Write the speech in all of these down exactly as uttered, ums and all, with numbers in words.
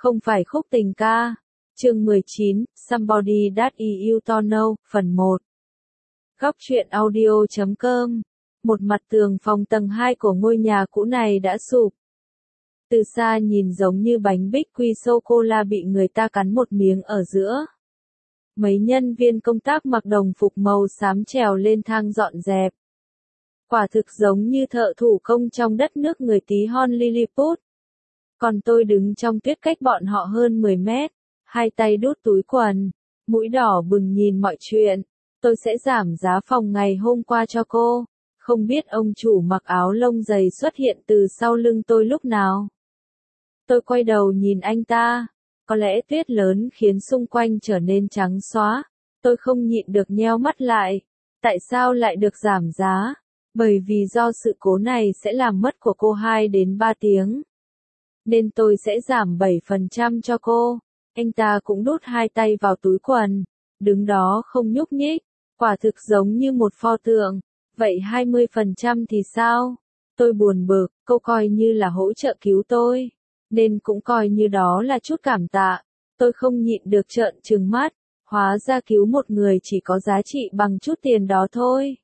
Không phải khúc tình ca. Chương mười chín, Somebody That You Don't Know, phần một. Góc truyện audio chấm com. Một mặt tường phòng tầng hai của ngôi nhà cũ này đã sụp. Từ xa nhìn giống như bánh bích quy sô-cô-la bị người ta cắn một miếng ở giữa. Mấy nhân viên công tác mặc đồng phục màu xám trèo lên thang dọn dẹp. Quả thực giống như thợ thủ công trong đất nước người tí hon Lilliput. Còn tôi đứng trong tuyết cách bọn họ hơn mười mét, hai tay đút túi quần, mũi đỏ bừng nhìn mọi chuyện. Tôi sẽ giảm giá phòng ngày hôm qua cho cô. Không biết ông chủ mặc áo lông dày xuất hiện từ sau lưng tôi lúc nào. Tôi quay đầu nhìn anh ta. Có lẽ tuyết lớn khiến xung quanh trở nên trắng xóa. Tôi không nhịn được nheo mắt lại. Tại sao lại được giảm giá? Bởi vì do sự cố này sẽ làm mất của cô hai đến ba tiếng. Nên tôi sẽ giảm bảy phần trăm cho cô. Anh ta cũng đút hai tay vào túi quần. Đứng đó không nhúc nhích. Quả thực giống như một pho tượng. Vậy hai mươi phần trăm thì sao? Tôi buồn bực, cô coi như là hỗ trợ cứu tôi. Nên cũng coi như đó là chút cảm tạ. Tôi không nhịn được trợn trừng mắt. Hóa ra cứu một người chỉ có giá trị bằng chút tiền đó thôi.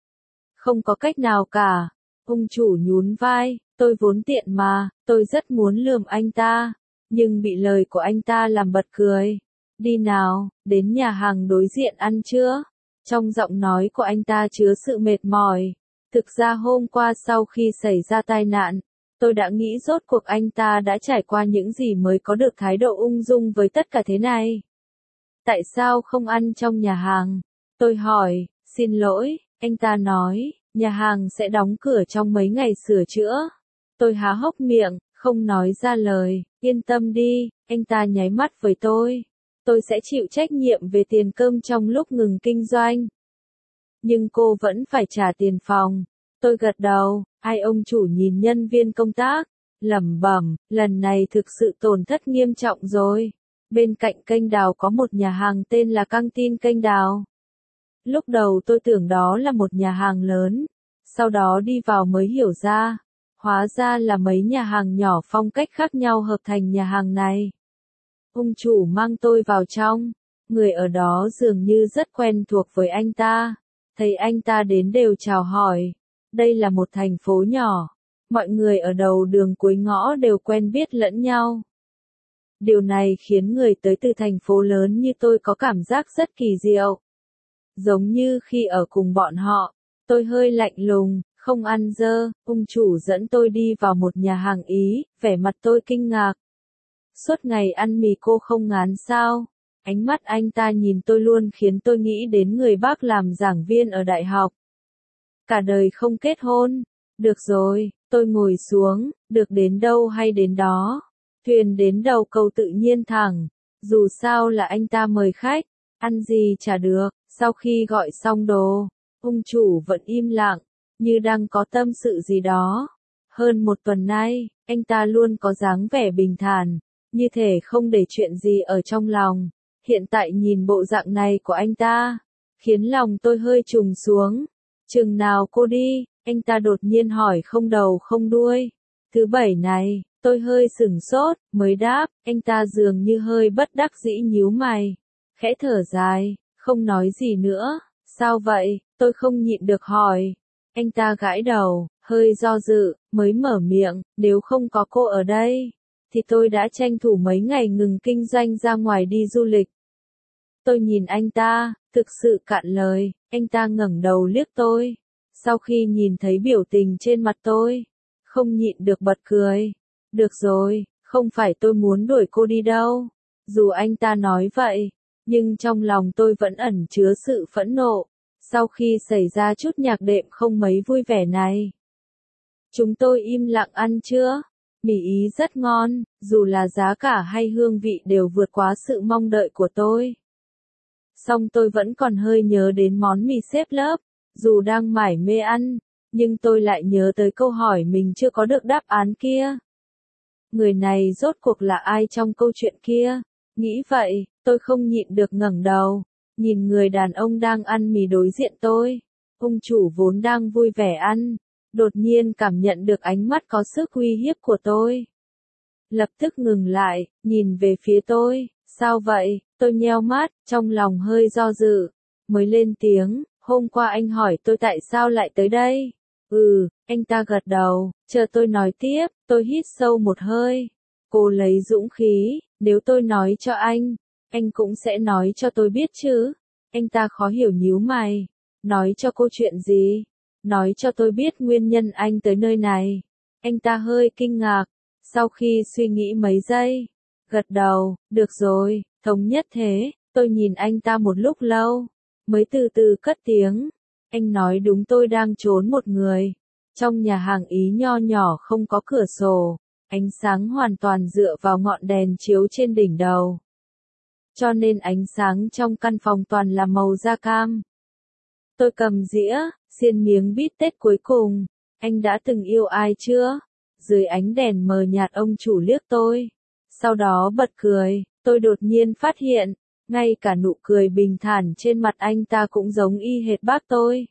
Không có cách nào cả. Ông chủ nhún vai, tôi vốn tiện mà, tôi rất muốn lườm anh ta. Nhưng bị lời của anh ta làm bật cười. Đi nào, đến nhà hàng đối diện ăn chưa? Trong giọng nói của anh ta chứa sự mệt mỏi. Thực ra hôm qua sau khi xảy ra tai nạn, tôi đã nghĩ rốt cuộc anh ta đã trải qua những gì mới có được thái độ ung dung với tất cả thế này. Tại sao không ăn trong nhà hàng? Tôi hỏi, xin lỗi, anh ta nói, nhà hàng sẽ đóng cửa trong mấy ngày sửa chữa. Tôi há hốc miệng, không nói ra lời, yên tâm đi, anh ta nháy mắt với tôi. Tôi sẽ chịu trách nhiệm về tiền cơm trong lúc ngừng kinh doanh. Nhưng cô vẫn phải trả tiền phòng. Tôi gật đầu, ai ông chủ nhìn nhân viên công tác, lẩm bẩm, lần này thực sự tổn thất nghiêm trọng rồi. Bên cạnh kênh đào có một nhà hàng tên là căng tin kênh đào. Lúc đầu tôi tưởng đó là một nhà hàng lớn, sau đó đi vào mới hiểu ra, hóa ra là mấy nhà hàng nhỏ phong cách khác nhau hợp thành nhà hàng này. Ông chủ mang tôi vào trong, người ở đó dường như rất quen thuộc với anh ta, thấy anh ta đến đều chào hỏi. Đây là một thành phố nhỏ, mọi người ở đầu đường cuối ngõ đều quen biết lẫn nhau. Điều này khiến người tới từ thành phố lớn như tôi có cảm giác rất kỳ diệu. Giống như khi ở cùng bọn họ, tôi hơi lạnh lùng, không ăn dơ, ông chủ dẫn tôi đi vào một nhà hàng Ý, vẻ mặt tôi kinh ngạc. Suốt ngày ăn mì cô không ngán sao? Ánh mắt anh ta nhìn tôi luôn khiến tôi nghĩ đến người bác làm giảng viên ở đại học. Cả đời không kết hôn. Được rồi, tôi ngồi xuống, được đến đâu hay đến đó. Thuyền đến đầu cầu tự nhiên thẳng. Dù sao là anh ta mời khách, ăn gì chả được. Sau khi gọi xong đồ, ông chủ vẫn im lặng, như đang có tâm sự gì đó. Hơn một tuần nay, anh ta luôn có dáng vẻ bình thản, như thể không để chuyện gì ở trong lòng. Hiện tại nhìn bộ dạng này của anh ta, khiến lòng tôi hơi trùng xuống. Chừng nào cô đi? Anh ta đột nhiên hỏi không đầu không đuôi. Thứ bảy này, tôi hơi sửng sốt, mới đáp, anh ta dường như hơi bất đắc dĩ nhíu mày. Khẽ thở dài, không nói gì nữa. Sao vậy? Tôi không nhịn được hỏi. Anh ta gãi đầu, hơi do dự, mới mở miệng, nếu không có cô ở đây, thì tôi đã tranh thủ mấy ngày ngừng kinh doanh ra ngoài đi du lịch. Tôi nhìn anh ta, thực sự cạn lời, anh ta ngẩng đầu liếc tôi. Sau khi nhìn thấy biểu tình trên mặt tôi, không nhịn được bật cười. Được rồi, không phải tôi muốn đuổi cô đi đâu. Dù anh ta nói vậy, nhưng trong lòng tôi vẫn ẩn chứa sự phẫn nộ. Sau khi xảy ra chút nhạc đệm không mấy vui vẻ này, chúng tôi im lặng ăn trưa. Mì Ý rất ngon, dù là giá cả hay hương vị đều vượt quá sự mong đợi của tôi. Song tôi vẫn còn hơi nhớ đến món mì xếp lớp, dù đang mải mê ăn, nhưng tôi lại nhớ tới câu hỏi mình chưa có được đáp án kia. Người này rốt cuộc là ai trong câu chuyện kia? Nghĩ vậy, tôi không nhịn được ngẩng đầu, nhìn người đàn ông đang ăn mì đối diện tôi. Ông chủ vốn đang vui vẻ ăn, đột nhiên cảm nhận được ánh mắt có sức uy hiếp của tôi. lập tức ngừng lại, nhìn về phía tôi, sao vậy, tôi nheo mắt, trong lòng hơi do dự, mới lên tiếng, hôm qua anh hỏi tôi tại sao lại tới đây. Ừ, anh ta gật đầu, chờ tôi nói tiếp, tôi hít sâu một hơi, cố lấy dũng khí, nếu tôi nói cho anh, anh cũng sẽ nói cho tôi biết chứ. Anh ta khó hiểu nhíu mày, nói cho cô chuyện gì, nói cho tôi biết nguyên nhân anh tới nơi này. Anh ta hơi kinh ngạc, sau khi suy nghĩ mấy giây, gật đầu, được rồi, thống nhất thế. Tôi nhìn anh ta một lúc lâu, mới từ từ cất tiếng, anh nói đúng, tôi đang trốn một người, trong nhà hàng Ý nho nhỏ không có cửa sổ, ánh sáng hoàn toàn dựa vào ngọn đèn chiếu trên đỉnh đầu. Cho nên ánh sáng trong căn phòng toàn là màu da cam. Tôi cầm dĩa, xiên miếng bít tết cuối cùng, anh đã từng yêu ai chưa? Dưới ánh đèn mờ nhạt ông chủ liếc tôi, sau đó bật cười, tôi đột nhiên phát hiện, ngay cả nụ cười bình thản trên mặt anh ta cũng giống y hệt bác tôi.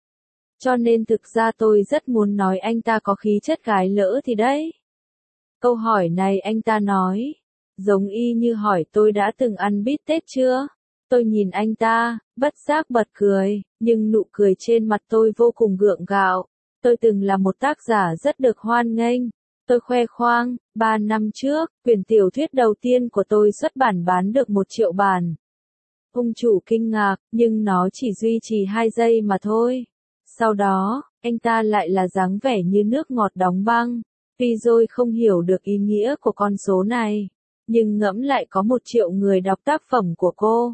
Cho nên thực ra tôi rất muốn nói anh ta có khí chất gái lỡ thì đấy. Câu hỏi này anh ta nói, giống y như hỏi tôi đã từng ăn bít tết chưa? Tôi nhìn anh ta, bất giác bật cười, nhưng nụ cười trên mặt tôi vô cùng gượng gạo. Tôi từng là một tác giả rất được hoan nghênh. Tôi khoe khoang, ba năm trước, quyển tiểu thuyết đầu tiên của tôi xuất bản bán được một triệu bản. Ông chủ kinh ngạc, nhưng nó chỉ duy trì hai giây mà thôi. Sau đó, anh ta lại là dáng vẻ như nước ngọt đóng băng. Tuy rồi không hiểu được ý nghĩa của con số này, nhưng ngẫm lại có một triệu người đọc tác phẩm của cô.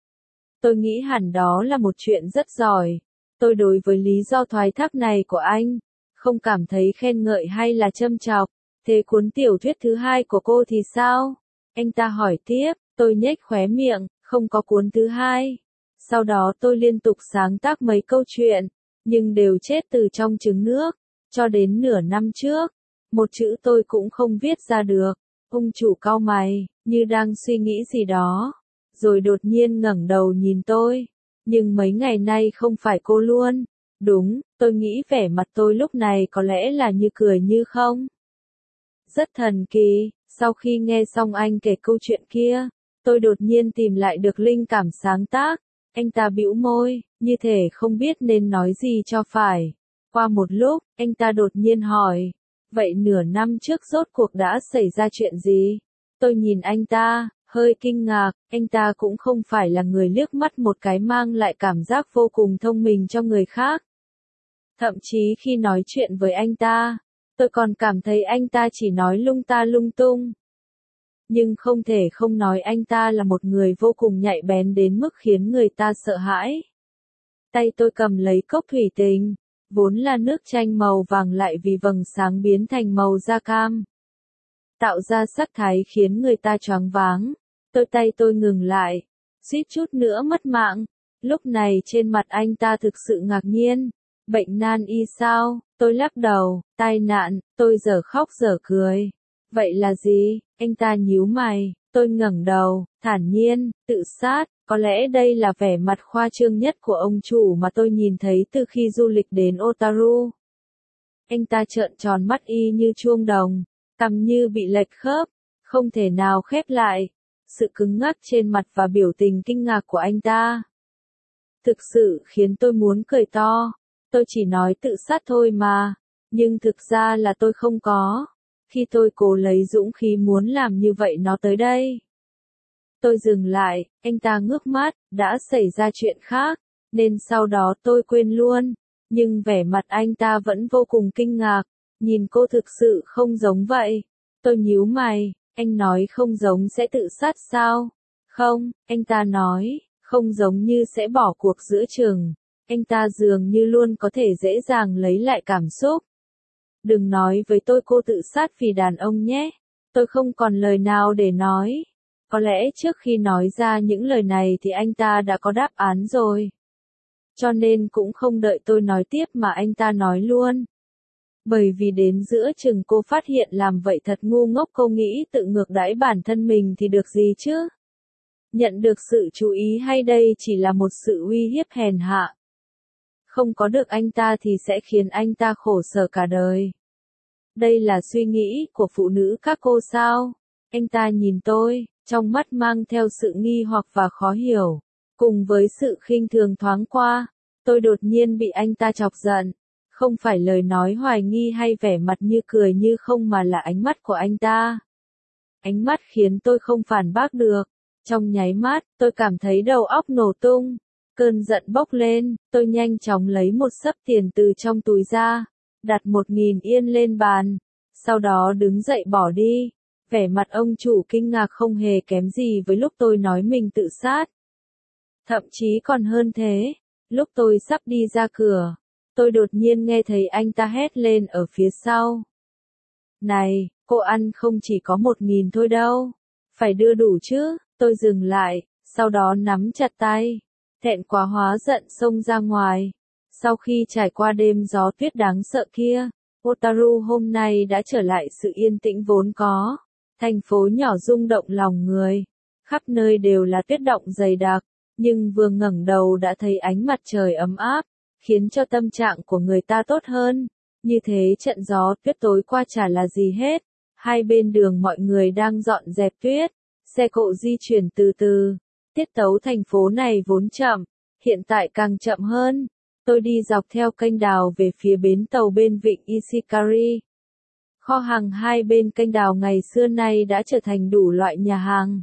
Tôi nghĩ hẳn đó là một chuyện rất giỏi. Tôi đối với lý do thoái thác này của anh, không cảm thấy khen ngợi hay là châm chọc. Thế cuốn tiểu thuyết thứ hai của cô thì sao? Anh ta hỏi tiếp, tôi nhếch khóe miệng, không có cuốn thứ hai. Sau đó tôi liên tục sáng tác mấy câu chuyện, nhưng đều chết từ trong trứng nước. Cho đến nửa năm trước, một chữ tôi cũng không viết ra được. Ông chủ cau mày, như đang suy nghĩ gì đó, rồi đột nhiên ngẩng đầu nhìn tôi. Nhưng mấy ngày nay không phải cô luôn. Đúng, tôi nghĩ vẻ mặt tôi lúc này có lẽ là như cười như không. Rất thần kỳ, sau khi nghe xong anh kể câu chuyện kia, tôi đột nhiên tìm lại được linh cảm sáng tác. Anh ta bĩu môi, như thể không biết nên nói gì cho phải. Qua một lúc, anh ta đột nhiên hỏi, vậy nửa năm trước rốt cuộc đã xảy ra chuyện gì? Tôi nhìn anh ta, hơi kinh ngạc, anh ta cũng không phải là người liếc mắt một cái mang lại cảm giác vô cùng thông minh cho người khác. Thậm chí khi nói chuyện với anh ta, tôi còn cảm thấy anh ta chỉ nói lung ta lung tung. Nhưng không thể không nói anh ta là một người vô cùng nhạy bén đến mức khiến người ta sợ hãi. Tay tôi cầm lấy cốc thủy tinh, vốn là nước chanh màu vàng lại vì vầng sáng biến thành màu da cam. Tạo ra sắc thái khiến người ta choáng váng. Tôi tay tôi ngừng lại, suýt chút nữa mất mạng. Lúc này trên mặt anh ta thực sự ngạc nhiên. Bệnh nan y sao? Tôi lắc đầu, tai nạn, tôi giờ khóc giờ cười. Vậy là gì? Anh ta nhíu mày, tôi ngẩng đầu, thản nhiên, tự sát, có lẽ đây là vẻ mặt khoa trương nhất của ông chủ mà tôi nhìn thấy từ khi du lịch đến Otaru. Anh ta trợn tròn mắt y như chuông đồng, cằm như bị lệch khớp, không thể nào khép lại. Sự cứng ngắc trên mặt và biểu tình kinh ngạc của anh ta thực sự khiến tôi muốn cười to. Tôi chỉ nói tự sát thôi mà, nhưng thực ra là tôi không có. Khi tôi cố lấy dũng khí muốn làm như vậy nó tới đây. Tôi dừng lại, anh ta ngước mắt, đã xảy ra chuyện khác, nên sau đó tôi quên luôn. Nhưng vẻ mặt anh ta vẫn vô cùng kinh ngạc, nhìn cô thực sự không giống vậy. Tôi nhíu mày, anh nói không giống sẽ tự sát sao? Không, anh ta nói, không giống như sẽ bỏ cuộc giữa chừng. Anh ta dường như luôn có thể dễ dàng lấy lại cảm xúc. Đừng nói với tôi cô tự sát vì đàn ông nhé. Tôi không còn lời nào để nói. Có lẽ trước khi nói ra những lời này thì anh ta đã có đáp án rồi. Cho nên cũng không đợi tôi nói tiếp mà anh ta nói luôn. Bởi vì đến giữa chừng cô phát hiện làm vậy thật ngu ngốc, cô nghĩ tự ngược đãi bản thân mình thì được gì chứ? Nhận được sự chú ý hay đây chỉ là một sự uy hiếp hèn hạ? Không có được anh ta thì sẽ khiến anh ta khổ sở cả đời. Đây là suy nghĩ của phụ nữ các cô sao? Anh ta nhìn tôi, trong mắt mang theo sự nghi hoặc và khó hiểu. Cùng với sự khinh thường thoáng qua, tôi đột nhiên bị anh ta chọc giận. Không phải lời nói hoài nghi hay vẻ mặt như cười như không mà là ánh mắt của anh ta. Ánh mắt khiến tôi không phản bác được. Trong nháy mắt, tôi cảm thấy đầu óc nổ tung. Cơn giận bốc lên, tôi nhanh chóng lấy một xấp tiền từ trong túi ra, đặt một nghìn yên lên bàn, sau đó đứng dậy bỏ đi. Vẻ mặt ông chủ kinh ngạc không hề kém gì với lúc tôi nói mình tự sát. Thậm chí còn hơn thế, lúc tôi sắp đi ra cửa, tôi đột nhiên nghe thấy anh ta hét lên ở phía sau. Này, cô ăn không chỉ có một nghìn thôi đâu, phải đưa đủ chứ. Tôi dừng lại, sau đó nắm chặt tay, thẹn quá hóa giận xông ra ngoài. Sau khi trải qua đêm gió tuyết đáng sợ kia, Otaru hôm nay đã trở lại sự yên tĩnh vốn có. Thành phố nhỏ rung động lòng người, khắp nơi đều là tuyết động dày đặc, nhưng vừa ngẩng đầu đã thấy ánh mặt trời ấm áp, khiến cho tâm trạng của người ta tốt hơn. Như thế trận gió tuyết tối qua chả là gì hết. Hai bên đường mọi người đang dọn dẹp tuyết, xe cộ di chuyển từ từ. Tiết tấu thành phố này vốn chậm, hiện tại càng chậm hơn. Tôi đi dọc theo kênh đào về phía bến tàu bên vịnh Ishikari. Kho hàng hai bên kênh đào ngày xưa nay đã trở thành đủ loại nhà hàng.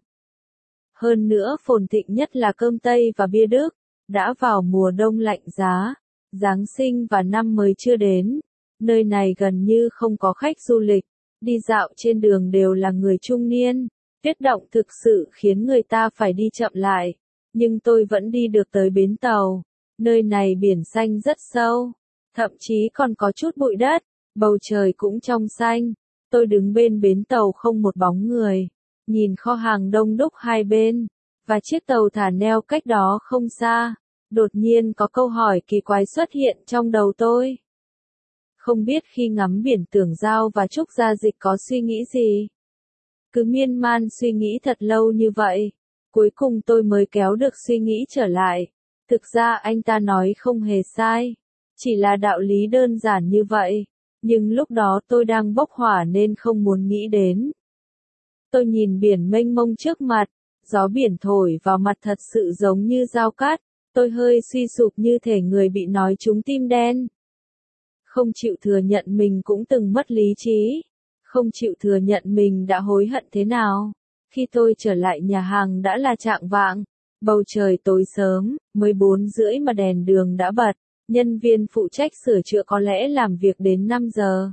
Hơn nữa phồn thịnh nhất là cơm Tây và bia Đức. Đã vào mùa đông lạnh giá, Giáng sinh và năm mới chưa đến. Nơi này gần như không có khách du lịch, đi dạo trên đường đều là người trung niên. Tuyết động thực sự khiến người ta phải đi chậm lại, nhưng tôi vẫn đi được tới bến tàu. Nơi này biển xanh rất sâu, thậm chí còn có chút bụi đất, bầu trời cũng trong xanh. Tôi đứng bên bến tàu không một bóng người, nhìn kho hàng đông đúc hai bên, và chiếc tàu thả neo cách đó không xa. Đột nhiên có câu hỏi kỳ quái xuất hiện trong đầu tôi. Không biết khi ngắm biển Tưởng Giao và Trúc Gia Dịch có suy nghĩ gì? Cứ miên man suy nghĩ thật lâu như vậy, cuối cùng tôi mới kéo được suy nghĩ trở lại. Thực ra anh ta nói không hề sai, chỉ là đạo lý đơn giản như vậy, nhưng lúc đó tôi đang bốc hỏa nên không muốn nghĩ đến. Tôi nhìn biển mênh mông trước mặt, gió biển thổi vào mặt thật sự giống như dao cắt, tôi hơi suy sụp như thể người bị nói trúng tim đen. Không chịu thừa nhận mình cũng từng mất lý trí. Không chịu thừa nhận mình đã hối hận thế nào. Khi tôi trở lại nhà hàng đã là chạng vạng, bầu trời tối sớm, mới bốn rưỡi mà đèn đường đã bật, nhân viên phụ trách sửa chữa có lẽ làm việc đến năm giờ.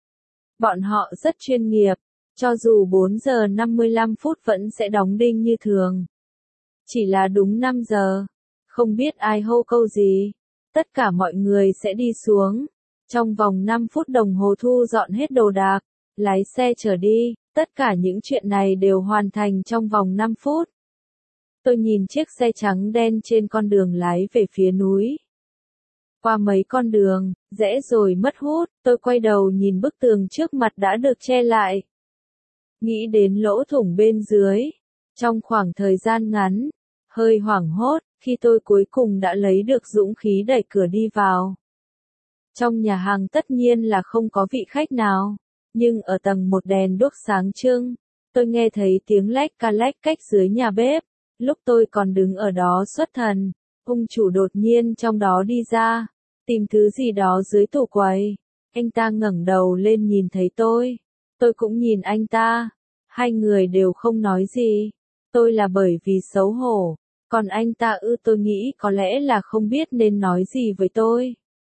Bọn họ rất chuyên nghiệp, cho dù bốn giờ năm mươi lăm phút vẫn sẽ đóng đinh như thường. Chỉ là đúng năm giờ, không biết ai hô câu gì, tất cả mọi người sẽ đi xuống. Trong vòng năm phút đồng hồ thu dọn hết đồ đạc, lái xe chở đi, tất cả những chuyện này đều hoàn thành trong vòng năm phút. Tôi nhìn chiếc xe trắng đen trên con đường lái về phía núi. Qua mấy con đường, rẽ rồi mất hút, tôi quay đầu nhìn bức tường trước mặt đã được che lại. Nghĩ đến lỗ thủng bên dưới. Trong khoảng thời gian ngắn, hơi hoảng hốt, khi tôi cuối cùng đã lấy được dũng khí đẩy cửa đi vào. Trong nhà hàng tất nhiên là không có vị khách nào. Nhưng ở tầng một đèn đuốc sáng trưng, tôi nghe thấy tiếng lách ca lách cách dưới nhà bếp. Lúc tôi còn đứng ở đó xuất thần, ông chủ đột nhiên trong đó đi ra, tìm thứ gì đó dưới tủ quầy. Anh ta ngẩng đầu lên nhìn thấy tôi, tôi cũng nhìn anh ta, hai người đều không nói gì. Tôi là bởi vì xấu hổ, còn anh ta ư tôi nghĩ có lẽ là không biết nên nói gì với tôi.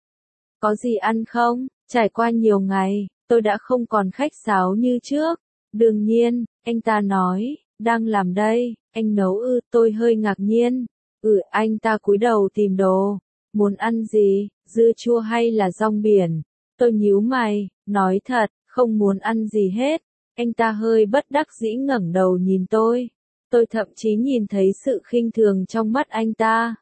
Có gì ăn không? Trải qua nhiều ngày, tôi đã không còn khách sáo như trước. Đương nhiên, anh ta nói, đang làm đây, anh nấu ư, tôi hơi ngạc nhiên. Ừ, anh ta cúi đầu tìm đồ. Muốn ăn gì, dưa chua hay là rong biển? Tôi nhíu mày, nói thật, không muốn ăn gì hết. Anh ta hơi bất đắc dĩ ngẩng đầu nhìn tôi. Tôi thậm chí nhìn thấy sự khinh thường trong mắt anh ta.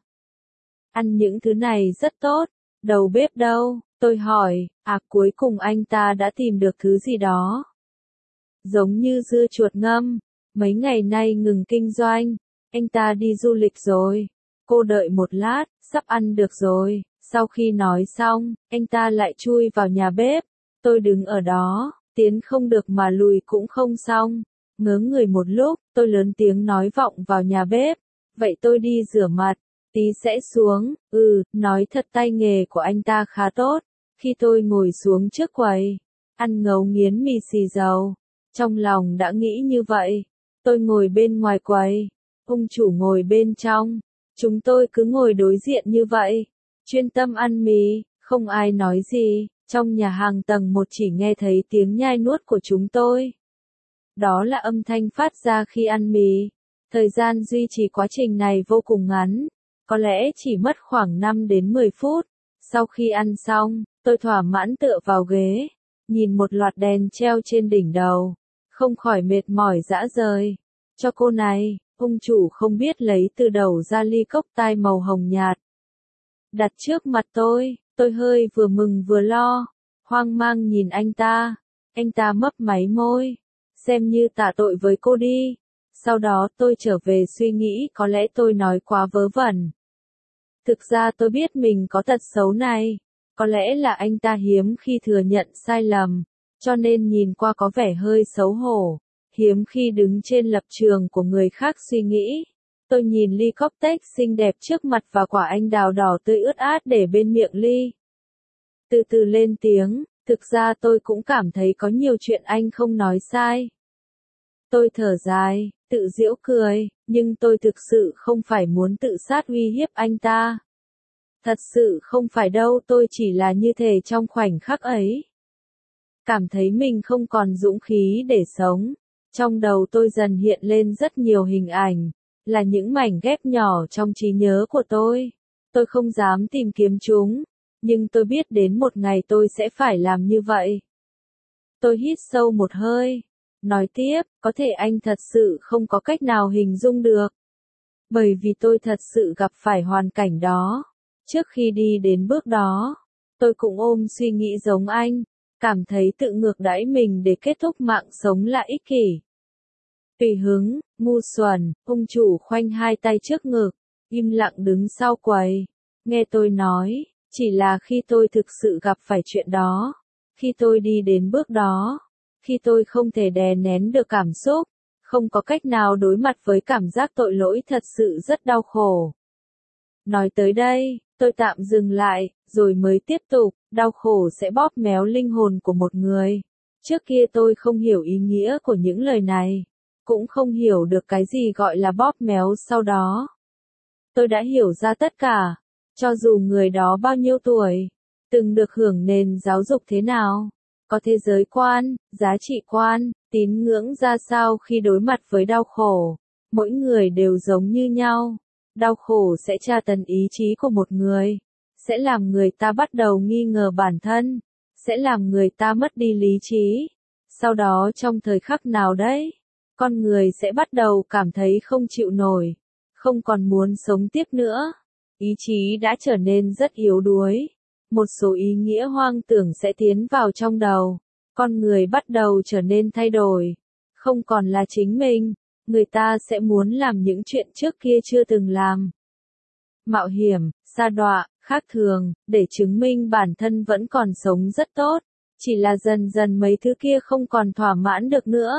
Ăn những thứ này rất tốt. Đầu bếp đâu? Tôi hỏi. À, cuối cùng anh ta đã tìm được thứ gì đó. Giống như dưa chuột ngâm. Mấy ngày nay ngừng kinh doanh. Anh ta đi du lịch rồi. Cô đợi một lát, sắp ăn được rồi. Sau khi nói xong, anh ta lại chui vào nhà bếp. Tôi đứng ở đó, tiến không được mà lùi cũng không xong. Ngớ người một lúc, tôi lớn tiếng nói vọng vào nhà bếp. Vậy tôi đi rửa mặt, tí sẽ xuống. Ừ, nói thật tay nghề của anh ta khá tốt. Khi tôi ngồi xuống trước quầy, ăn ngấu nghiến mì xì dầu, trong lòng đã nghĩ như vậy. Tôi ngồi bên ngoài quầy, ông chủ ngồi bên trong. Chúng tôi cứ ngồi đối diện như vậy, chuyên tâm ăn mì, không ai nói gì. Trong nhà hàng tầng một chỉ nghe thấy tiếng nhai nuốt của chúng tôi. Đó là âm thanh phát ra khi ăn mì. Thời gian duy trì quá trình này vô cùng ngắn, có lẽ chỉ mất khoảng năm đến mười phút. Sau khi ăn xong, tôi thỏa mãn tựa vào ghế, nhìn một loạt đèn treo trên đỉnh đầu, không khỏi mệt mỏi rã rời. Cho cô này, ông chủ không biết lấy từ đầu ra ly cốc tai màu hồng nhạt. Đặt trước mặt tôi, tôi hơi vừa mừng vừa lo, hoang mang nhìn anh ta. Anh ta mấp máy môi, xem như tạ tội với cô đi. Sau đó tôi trở về suy nghĩ có lẽ tôi nói quá vớ vẩn. Thực ra tôi biết mình có tật xấu này, có lẽ là anh ta hiếm khi thừa nhận sai lầm, cho nên nhìn qua có vẻ hơi xấu hổ, hiếm khi đứng trên lập trường của người khác suy nghĩ. Tôi nhìn ly cocktail xinh đẹp trước mặt và quả anh đào đỏ tươi ướt át để bên miệng ly. Từ từ lên tiếng, thực ra tôi cũng cảm thấy có nhiều chuyện anh không nói sai. Tôi thở dài, tự giễu cười, nhưng tôi thực sự không phải muốn tự sát uy hiếp anh ta. Thật sự không phải đâu, tôi chỉ là như thế trong khoảnh khắc ấy. Cảm thấy mình không còn dũng khí để sống. Trong đầu tôi dần hiện lên rất nhiều hình ảnh, là những mảnh ghép nhỏ trong trí nhớ của tôi. Tôi không dám tìm kiếm chúng, nhưng tôi biết đến một ngày tôi sẽ phải làm như vậy. Tôi hít sâu một hơi, nói tiếp, có thể anh thật sự không có cách nào hình dung được. Bởi vì tôi thật sự gặp phải hoàn cảnh đó. Trước khi đi đến bước đó, tôi cũng ôm suy nghĩ giống anh, cảm thấy tự ngược đãi mình để kết thúc mạng sống là ích kỷ. Tùy hứng, ngu xuẩn, ông chủ khoanh hai tay trước ngực, im lặng đứng sau quầy. Nghe tôi nói, chỉ là khi tôi thực sự gặp phải chuyện đó, khi tôi đi đến bước đó, khi tôi không thể đè nén được cảm xúc, không có cách nào đối mặt với cảm giác tội lỗi thật sự rất đau khổ. Nói tới đây, tôi tạm dừng lại, rồi mới tiếp tục, đau khổ sẽ bóp méo linh hồn của một người. Trước kia tôi không hiểu ý nghĩa của những lời này, cũng không hiểu được cái gì gọi là bóp méo sau đó. Tôi đã hiểu ra tất cả, cho dù người đó bao nhiêu tuổi, từng được hưởng nền giáo dục thế nào, có thế giới quan, giá trị quan, tín ngưỡng ra sao khi đối mặt với đau khổ, mỗi người đều giống như nhau. Đau khổ sẽ tra tấn ý chí của một người, sẽ làm người ta bắt đầu nghi ngờ bản thân, sẽ làm người ta mất đi lý trí. Sau đó trong thời khắc nào đấy, con người sẽ bắt đầu cảm thấy không chịu nổi, không còn muốn sống tiếp nữa. Ý chí đã trở nên rất yếu đuối. Một số ý nghĩa hoang tưởng sẽ tiến vào trong đầu. Con người bắt đầu trở nên thay đổi, không còn là chính mình. Người ta sẽ muốn làm những chuyện trước kia chưa từng làm. Mạo hiểm, sa đọa, khác thường, để chứng minh bản thân vẫn còn sống rất tốt. Chỉ là dần dần mấy thứ kia không còn thỏa mãn được nữa.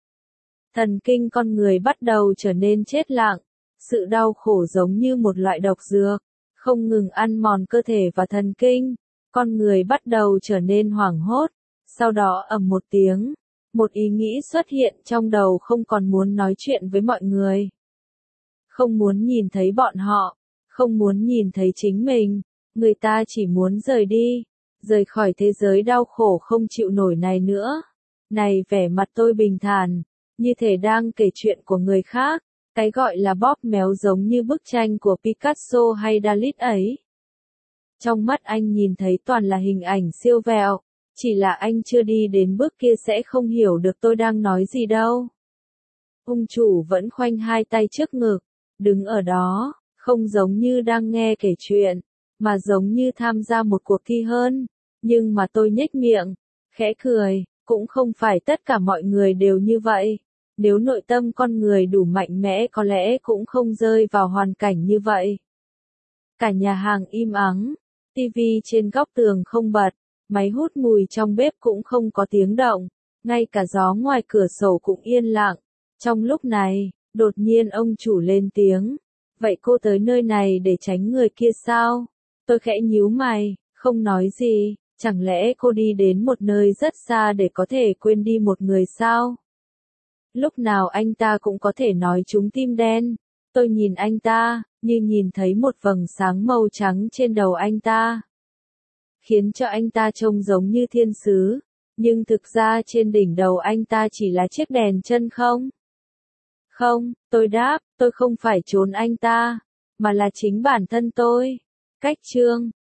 Thần kinh con người bắt đầu trở nên chết lặng. Sự đau khổ giống như một loại độc dược, không ngừng ăn mòn cơ thể và thần kinh. Con người bắt đầu trở nên hoảng hốt. Sau đó ầm một tiếng, một ý nghĩ xuất hiện trong đầu, không còn muốn nói chuyện với mọi người. Không muốn nhìn thấy bọn họ, không muốn nhìn thấy chính mình. Người ta chỉ muốn rời đi, rời khỏi thế giới đau khổ không chịu nổi này nữa. Này, vẻ mặt tôi bình thản, như thể đang kể chuyện của người khác. Cái gọi là bóp méo giống như bức tranh của Picasso hay Dalit ấy. Trong mắt anh nhìn thấy toàn là hình ảnh siêu vẹo, chỉ là anh chưa đi đến bước kia sẽ không hiểu được tôi đang nói gì đâu. Ông chủ vẫn khoanh hai tay trước ngực, đứng ở đó, không giống như đang nghe kể chuyện, mà giống như tham gia một cuộc thi hơn. Nhưng mà tôi nhếch miệng, khẽ cười, cũng không phải tất cả mọi người đều như vậy. Nếu nội tâm con người đủ mạnh mẽ có lẽ cũng không rơi vào hoàn cảnh như vậy. Cả nhà hàng im ắng, tivi trên góc tường không bật, Máy hút mùi trong bếp cũng không có tiếng động, ngay cả gió ngoài cửa sổ cũng yên lặng. Trong lúc này, đột nhiên ông chủ lên tiếng. Vậy cô tới nơi này để tránh người kia sao? Tôi khẽ nhíu mày, không nói gì, chẳng lẽ cô đi đến một nơi rất xa để có thể quên đi một người sao? Lúc nào anh ta cũng có thể nói trúng tim đen. Tôi nhìn anh ta, như nhìn thấy một vầng sáng màu trắng trên đầu anh ta. Khiến cho anh ta trông giống như thiên sứ, nhưng thực ra trên đỉnh đầu anh ta chỉ là chiếc đèn chân không? Không, tôi đáp, tôi không phải trốn anh ta, mà là chính bản thân tôi. Cách chương